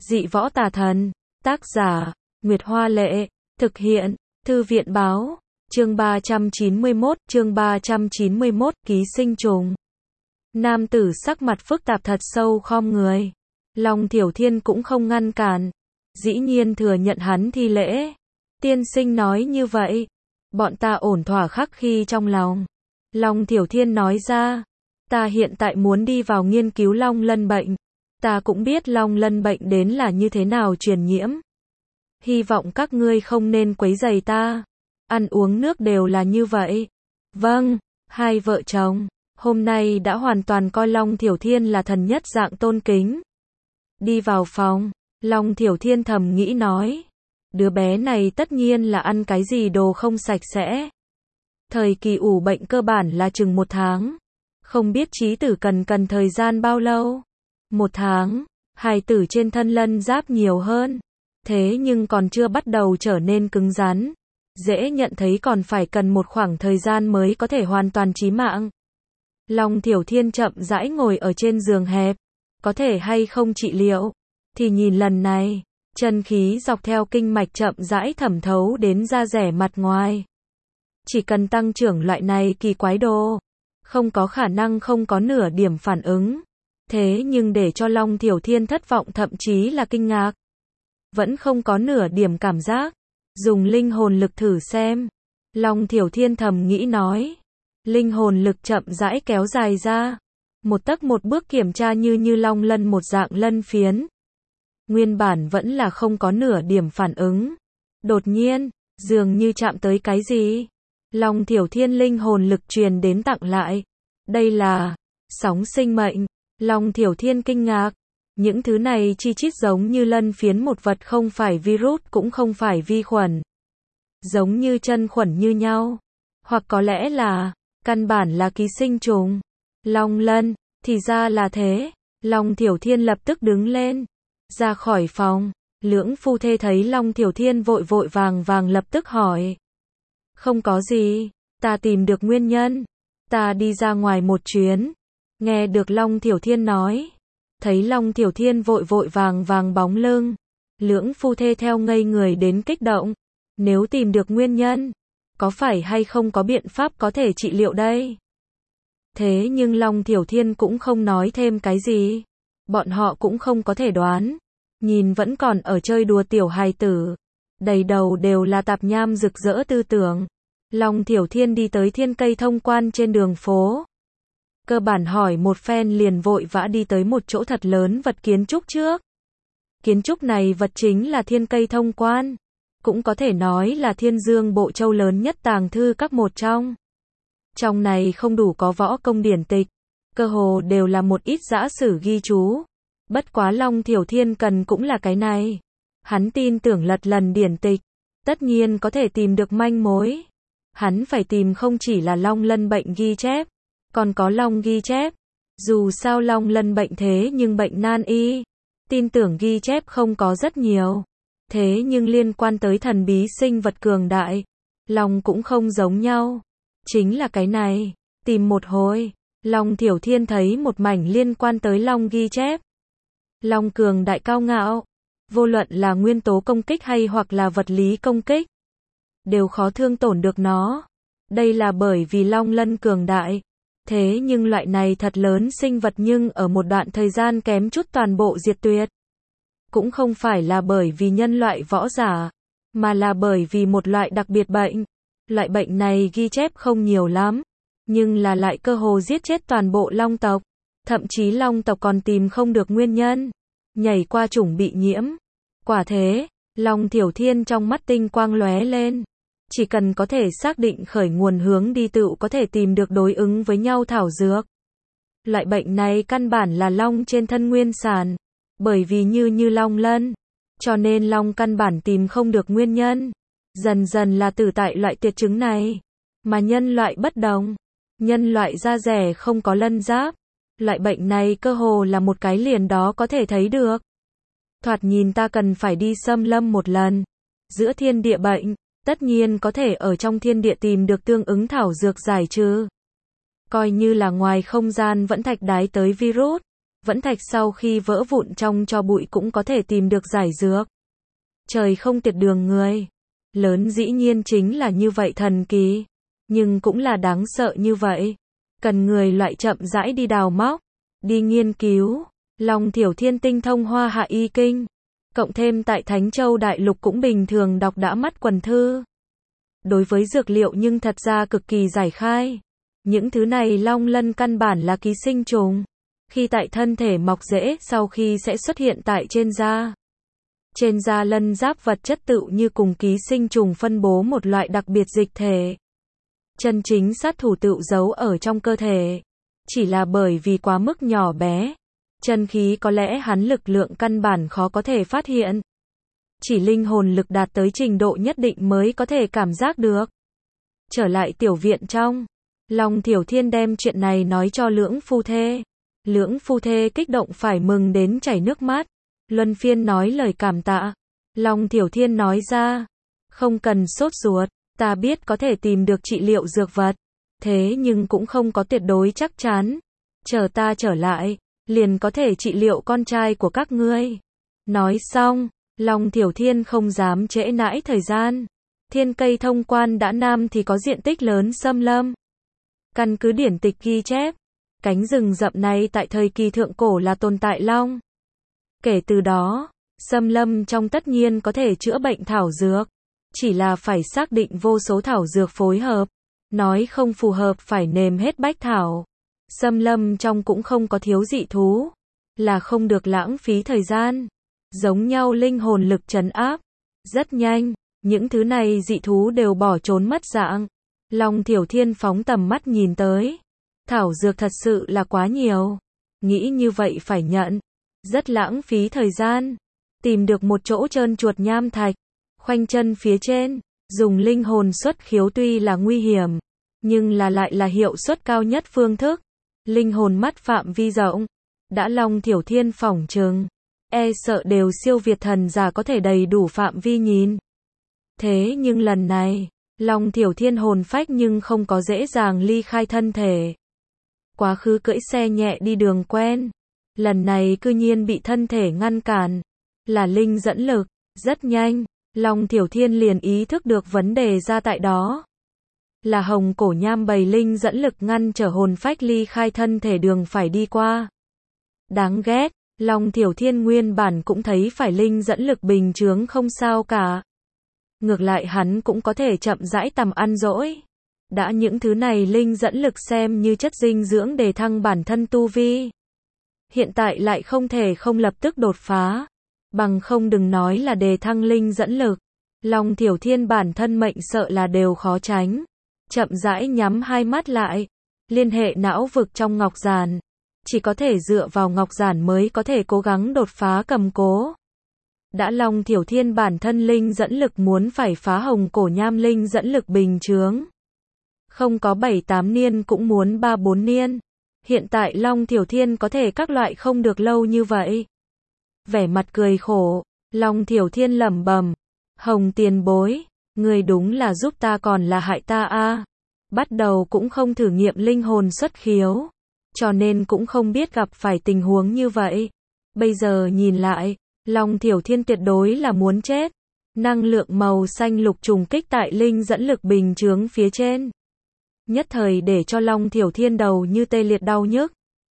Dị võ tà thần, tác giả, Nguyệt Hoa Lệ, thực hiện, Thư viện Báo, chương 391, ký sinh trùng. Nam tử sắc mặt phức tạp thật sâu khom người. Long Thiểu Thiên cũng không ngăn cản, dĩ nhiên thừa nhận hắn thi lễ. Tiên sinh nói như vậy, bọn ta ổn thỏa khắc khi trong lòng. Long Thiểu Thiên nói ra, ta hiện tại muốn đi vào nghiên cứu long lân bệnh. Ta cũng biết long lân bệnh đến là như thế nào truyền nhiễm. Hy vọng các ngươi không nên quấy rầy ta. Ăn uống nước đều là như vậy. Vâng, hai vợ chồng, hôm nay đã hoàn toàn coi Long Thiểu Thiên là thần nhất dạng tôn kính. Đi vào phòng, Long Thiểu Thiên thầm nghĩ nói. Đứa bé này tất nhiên là ăn cái gì đồ không sạch sẽ. Thời kỳ ủ bệnh cơ bản là chừng 1 tháng. Không biết trí tử cần thời gian bao lâu. 1 tháng, hài tử trên thân lân giáp nhiều hơn. Thế nhưng còn chưa bắt đầu trở nên cứng rắn. Dễ nhận thấy còn phải cần một khoảng thời gian mới có thể hoàn toàn chí mạng. Long Thiểu Thiên chậm rãi ngồi ở trên giường hẹp. Có thể hay không trị liệu? Thì nhìn lần này, chân khí dọc theo kinh mạch chậm rãi thẩm thấu đến da rẻ mặt ngoài. Chỉ cần tăng trưởng loại này kỳ quái đồ, không có khả năng không có nửa điểm phản ứng. Thế nhưng để cho Long Thiểu Thiên thất vọng thậm chí là kinh ngạc. Vẫn không có nửa điểm cảm giác. Dùng linh hồn lực thử xem. Long Thiểu Thiên thầm nghĩ nói. Linh hồn lực chậm rãi kéo dài ra. Một tấc một bước kiểm tra như long lân một dạng lân phiến. Nguyên bản vẫn là không có nửa điểm phản ứng. Đột nhiên, dường như chạm tới cái gì. Long Thiểu Thiên linh hồn lực truyền đến tặng lại. Đây là sóng sinh mệnh. Long Thiểu Thiên kinh ngạc. Những thứ này chi chít giống như lân phiến một vật, không phải virus cũng không phải vi khuẩn. Giống như chân khuẩn như nhau. Hoặc có lẽ là, căn bản là ký sinh trùng. Long lân, thì ra là thế. Long Thiểu Thiên lập tức đứng lên. Ra khỏi phòng, lưỡng phu thê thấy Long Thiểu Thiên vội vàng lập tức hỏi. Không có gì, ta tìm được nguyên nhân. Ta đi ra ngoài một chuyến. Nghe được Long Thiểu Thiên nói. Thấy Long Thiểu Thiên vội vàng bóng lưng. Lưỡng phu thê theo ngây người đến kích động. Nếu tìm được nguyên nhân, có phải hay không có biện pháp có thể trị liệu đây? Thế nhưng Long Thiểu Thiên cũng không nói thêm cái gì. Bọn họ cũng không có thể đoán. Nhìn vẫn còn ở chơi đùa tiểu hài tử. Đầy đầu đều là tạp nham rực rỡ tư tưởng. Long Thiểu Thiên đi tới Thiên Cây Thông Quan trên đường phố. Cơ bản hỏi một phen liền vội vã đi tới một chỗ thật lớn vật kiến trúc trước. Kiến trúc này vật chính là Thiên Cây Thông Quan. Cũng có thể nói là Thiên Dương Bộ Châu lớn nhất tàng thư các một trong. Trong này không đủ có võ công điển tịch. Cơ hồ đều là một ít giã sử ghi chú. Bất quá Long Thiểu Thiên cần cũng là cái này. Hắn tin tưởng lật lần điển tịch. Tất nhiên có thể tìm được manh mối. Hắn phải tìm không chỉ là long lân bệnh ghi chép. Còn có long ghi chép. Dù sao long lân bệnh thế nhưng bệnh nan y. Tin tưởng ghi chép không có rất nhiều. Thế nhưng liên quan tới thần bí sinh vật cường đại. Long cũng không giống nhau. Chính là cái này. Tìm một hồi. Long Thiểu Thiên thấy một mảnh liên quan tới long ghi chép. Long cường đại cao ngạo. Vô luận là nguyên tố công kích hay hoặc là vật lý công kích. Đều khó thương tổn được nó. Đây là bởi vì long lân cường đại. Thế nhưng loại này thật lớn sinh vật nhưng ở một đoạn thời gian kém chút toàn bộ diệt tuyệt. Cũng không phải là bởi vì nhân loại võ giả, mà là bởi vì một loại đặc biệt bệnh. Loại bệnh này ghi chép không nhiều lắm, nhưng là lại cơ hồ giết chết toàn bộ long tộc. Thậm chí long tộc còn tìm không được nguyên nhân. Nhảy qua chủng bị nhiễm. Quả thế, Long Thiểu Thiên trong mắt tinh quang lóe lên. Chỉ cần có thể xác định khởi nguồn hướng đi tựu có thể tìm được đối ứng với nhau thảo dược. Loại bệnh này căn bản là long trên thân nguyên sản. Bởi vì như long lân. Cho nên long căn bản tìm không được nguyên nhân. Dần dần là tử tại loại tuyệt chứng này. Mà nhân loại bất đồng. Nhân loại da rẻ không có lân giáp. Loại bệnh này cơ hồ là một cái liền đó có thể thấy được. Thoạt nhìn ta cần phải đi xâm lâm một lần. Giữa thiên địa bệnh. Tất nhiên có thể ở trong thiên địa tìm được tương ứng thảo dược giải trừ. Coi như là ngoài không gian vẫn thạch đái tới virus. vẫn thạch sau khi vỡ vụn trong tro bụi cũng có thể tìm được giải dược. Trời không tiệt đường người. Lớn dĩ nhiên chính là như vậy thần kỳ. Nhưng cũng là đáng sợ như vậy. Cần người loại chậm rãi đi đào móc, đi nghiên cứu. Long Thiểu Thiên tinh thông Hoa Hạ Y Kinh. Cộng thêm tại Thánh Châu Đại Lục cũng bình thường đọc đã mắt quần thư. Đối với dược liệu nhưng thật ra cực kỳ giải khai. Những thứ này long lân căn bản là ký sinh trùng. Khi tại thân thể mọc rễ sau khi sẽ xuất hiện tại trên da. Trên da lân giáp vật chất tự như cùng ký sinh trùng phân bố một loại đặc biệt dịch thể. Chân chính sát thủ tự giấu ở trong cơ thể. Chỉ là bởi vì quá mức nhỏ bé. Chân khí có lẽ hắn lực lượng căn bản khó có thể phát hiện. Chỉ linh hồn lực đạt tới trình độ nhất định mới có thể cảm giác được. Trở lại tiểu viện trong. Long Thiểu Thiên đem chuyện này nói cho lưỡng phu thê. Lưỡng phu thê kích động phải mừng đến chảy nước mắt. Luân phiên nói lời cảm tạ. Long Thiểu Thiên nói ra. Không cần sốt ruột. Ta biết có thể tìm được trị liệu dược vật. Thế nhưng cũng không có tuyệt đối chắc chắn. Chờ ta trở lại. Liền có thể trị liệu con trai của các ngươi. Nói xong. Long Thiểu Thiên không dám trễ nãi thời gian. Thiên cây thông quan đã nam thì có diện tích lớn xâm lâm. Căn cứ điển tịch ghi chép. Cánh rừng rậm này tại thời kỳ thượng cổ là tồn tại long. Kể từ đó, xâm lâm trong tất nhiên có thể chữa bệnh thảo dược. Chỉ là phải xác định vô số thảo dược phối hợp. Nói không phù hợp phải nêm hết bách thảo. Xâm lâm trong cũng không có thiếu dị thú. Là không được lãng phí thời gian. Giống nhau linh hồn lực trấn áp. Rất nhanh, những thứ này dị thú đều bỏ trốn mất dạng. Long Thiểu Thiên phóng tầm mắt nhìn tới. Thảo dược thật sự là quá nhiều. Nghĩ như vậy phải nhận. Rất lãng phí thời gian. Tìm được một chỗ trơn chuột nham thạch. Khoanh chân phía trên. Dùng linh hồn xuất khiếu tuy là nguy hiểm. Nhưng lại là hiệu suất cao nhất phương thức. Linh hồn mắt phạm vi rộng. Đã Long Thiểu Thiên phỏng chừng. E sợ đều siêu việt thần giả có thể đầy đủ phạm vi nhìn. Thế nhưng lần này. Long Thiểu Thiên hồn phách nhưng không có dễ dàng ly khai thân thể. Quá khứ cưỡi xe nhẹ đi đường quen. Lần này cư nhiên bị thân thể ngăn cản. Là linh dẫn lực. Rất nhanh. Long Thiểu Thiên liền ý thức được vấn đề ra tại đó. Là hồng cổ nham bầy linh dẫn lực ngăn trở hồn phách ly khai thân thể đường phải đi qua. Đáng ghét. Long Thiểu Thiên nguyên bản cũng thấy phải linh dẫn lực bình chướng không sao cả. Ngược lại hắn cũng có thể chậm rãi tầm ăn dỗi. Đã những thứ này linh dẫn lực xem như chất dinh dưỡng để thăng bản thân tu vi. Hiện tại lại không thể không lập tức đột phá. Bằng không đừng nói là đề thăng linh dẫn lực. Long Thiểu Thiên bản thân mệnh sợ là đều khó tránh. Chậm rãi nhắm hai mắt lại. Liên hệ não vực trong ngọc giản. Chỉ có thể dựa vào ngọc giản mới có thể cố gắng đột phá cầm cố. Đã Long Thiểu Thiên bản thân linh dẫn lực muốn phải phá hồng cổ nham linh dẫn lực bình chướng. Không có 7-8 niên cũng muốn 3-4 niên. Hiện tại Long Thiểu Thiên có thể các loại không được lâu như vậy. Vẻ mặt cười khổ. Long Thiểu Thiên lẩm bẩm. Hồng tiền bối. Người đúng là giúp ta còn là hại ta a. Bắt đầu cũng không thử nghiệm linh hồn xuất khiếu. Cho nên cũng không biết gặp phải tình huống như vậy. Bây giờ nhìn lại. Long Thiểu Thiên tuyệt đối là muốn chết. Năng lượng màu xanh lục trùng kích tại linh dẫn lực bình chướng phía trên. Nhất thời để cho Long Thiểu Thiên đầu như tê liệt đau nhức.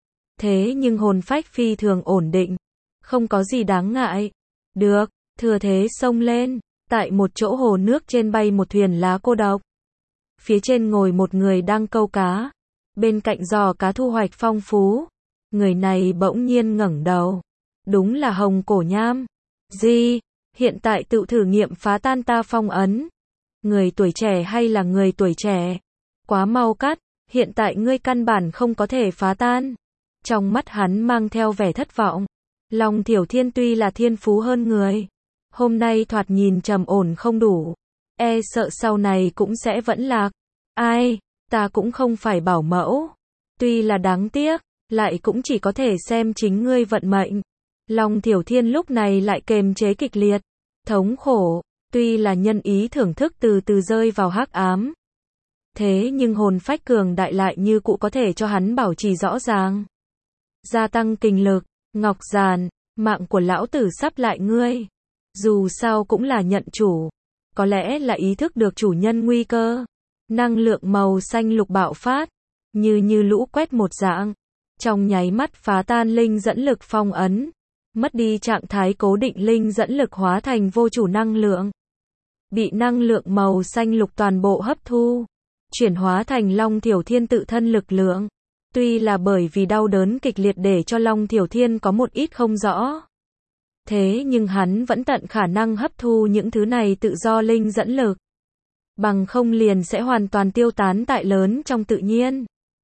Thế nhưng hồn phách phi thường ổn định. Không có gì đáng ngại. Được, thừa thế xông lên. Tại một chỗ hồ nước trên bay một thuyền lá cô độc. Phía trên ngồi một người đang câu cá. Bên cạnh giò cá thu hoạch phong phú. Người này bỗng nhiên ngẩng đầu. Đúng là hồng cổ nham. Gì? Hiện tại tự thử nghiệm phá tan ta phong ấn. Người tuổi trẻ hay là người tuổi trẻ? Quá mau cắt. Hiện tại ngươi căn bản không có thể phá tan. Trong mắt hắn mang theo vẻ thất vọng. Long Thiểu Thiên tuy là thiên phú hơn người. Hôm nay thoạt nhìn trầm ổn không đủ. E sợ sau này cũng sẽ vẫn lạc. Ai? Ta cũng không phải bảo mẫu. Tuy là đáng tiếc. Lại cũng chỉ có thể xem chính ngươi vận mệnh. Long Thiểu Thiên lúc này lại kềm chế kịch liệt. Thống khổ. Tuy là nhân ý thưởng thức từ từ rơi vào hắc ám. Thế nhưng hồn phách cường đại lại như cũ có thể cho hắn bảo trì rõ ràng. gia tăng kinh lực. Ngọc Giản, mạng của lão tử sắp lại ngươi. Dù sao cũng là nhận chủ. Có lẽ là ý thức được chủ nhân nguy cơ. Năng lượng màu xanh lục bạo phát. Như lũ quét một dạng. Trong nháy mắt phá tan linh dẫn lực phong ấn. Mất đi trạng thái cố định linh dẫn lực hóa thành vô chủ năng lượng. Bị năng lượng màu xanh lục toàn bộ hấp thu. Chuyển hóa thành Long Thiểu Thiên tự thân lực lượng. Tuy là bởi vì đau đớn kịch liệt để cho Long Thiểu Thiên có một ít không rõ. Thế nhưng hắn vẫn tận khả năng hấp thu những thứ này tự do linh dẫn lực. Bằng không liền sẽ hoàn toàn tiêu tán tại lớn trong tự nhiên.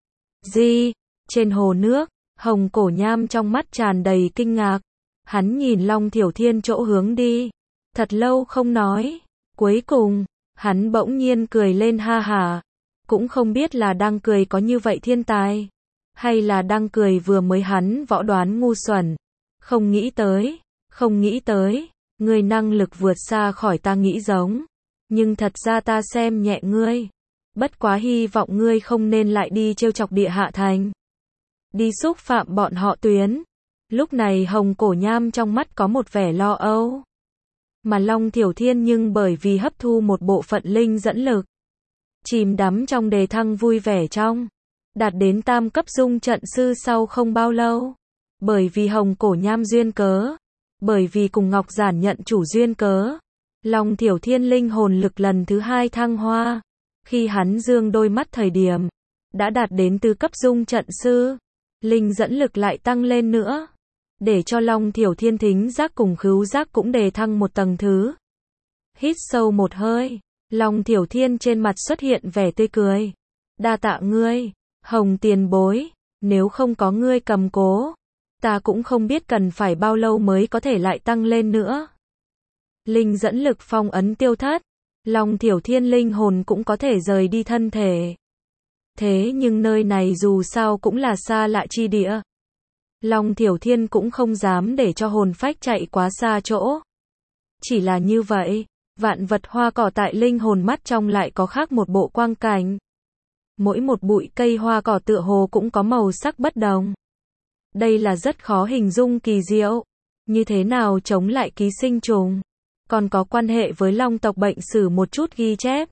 Trên hồ nước, Hồng Cổ Nham trong mắt tràn đầy kinh ngạc. Hắn nhìn Long Thiểu Thiên chỗ hướng đi. Thật lâu không nói. Cuối cùng, hắn bỗng nhiên cười lên ha hả. Cũng không biết là đang cười có như vậy thiên tài. Hay là đang cười vừa mới hắn võ đoán ngu xuẩn. Không nghĩ tới. Ngươi năng lực vượt xa khỏi ta nghĩ giống. Nhưng thật ra ta xem nhẹ ngươi. Bất quá hy vọng ngươi không nên lại đi trêu chọc địa hạ thành. Đi xúc phạm bọn họ Tuyến. Lúc này Hồng Cổ Nham trong mắt có một vẻ lo âu. Mà Long Thiểu Thiên nhưng bởi vì hấp thu một bộ phận linh dẫn lực. Chìm đắm trong đề thăng vui vẻ trong. Đạt đến tam cấp dung trận sư sau không bao lâu. Bởi vì Hồng Cổ Nham duyên cớ. Bởi vì cùng Ngọc Giản nhận chủ duyên cớ. Long Thiểu Thiên linh hồn lực lần thứ 2 thăng hoa. Khi hắn dương đôi mắt thời điểm. Đã đạt đến tứ cấp dung trận sư. Linh dẫn lực lại tăng lên nữa. Để cho Long Thiểu Thiên thính giác cùng khứu giác cũng đề thăng một tầng thứ. Hít sâu một hơi. Long Thiểu Thiên trên mặt xuất hiện vẻ tươi cười. Đa tạ ngươi, Hồng tiền bối. Nếu không có ngươi cầm cố. Ta cũng không biết cần phải bao lâu mới có thể lại tăng lên nữa. Linh dẫn lực phong ấn tiêu thất. Long Thiểu Thiên linh hồn cũng có thể rời đi thân thể. Thế nhưng nơi này dù sao cũng là xa lạ chi địa. Long Thiểu Thiên cũng không dám để cho hồn phách chạy quá xa chỗ. Chỉ là như vậy, vạn vật hoa cỏ tại linh hồn mắt trong lại có khác một bộ quang cảnh. Mỗi một bụi cây hoa cỏ tựa hồ cũng có màu sắc bất đồng. Đây là rất khó hình dung kỳ diệu. Như thế nào chống lại ký sinh trùng? Còn có quan hệ với long tộc bệnh sử một chút ghi chép.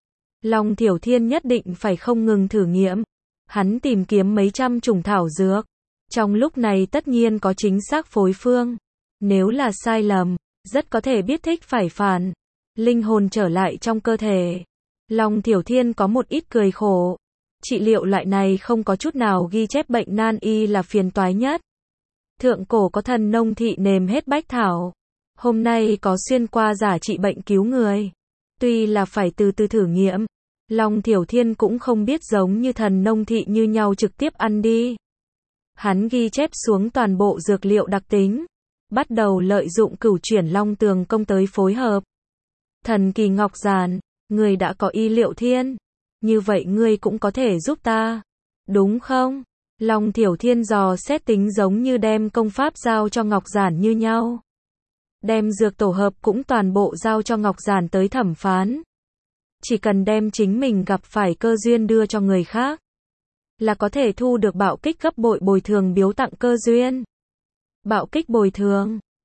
Long Thiểu Thiên nhất định phải không ngừng thử nghiệm. Hắn tìm kiếm mấy trăm chủng thảo dược. Trong lúc này tất nhiên có chính xác phối phương. Nếu là sai lầm, rất có thể biết thích phải phản. Linh hồn trở lại trong cơ thể. Long Thiểu Thiên có một ít cười khổ. Trị liệu loại này không có chút nào ghi chép bệnh nan y là phiền toái nhất. Thượng cổ có thần nông thị nềm hết bách thảo. Hôm nay có xuyên qua giả trị bệnh cứu người. Tuy là phải từ từ thử nghiệm. Long Thiểu Thiên cũng không biết giống như thần nông thị như nhau trực tiếp ăn đi. Hắn ghi chép xuống toàn bộ dược liệu đặc tính. Bắt đầu lợi dụng cửu chuyển long tường công tới phối hợp. Thần kỳ Ngọc Giản, người đã có y liệu thiên. Như vậy ngươi cũng có thể giúp ta. Đúng không? Long Thiểu Thiên dò xét tính giống như đem công pháp giao cho Ngọc Giản như nhau. Đem dược tổ hợp cũng toàn bộ giao cho Ngọc Giản tới thẩm phán. Chỉ cần đem chính mình gặp phải cơ duyên đưa cho người khác. Là có thể thu được bạo kích gấp bội bồi thường biếu tặng cơ duyên. Bạo kích bồi thường.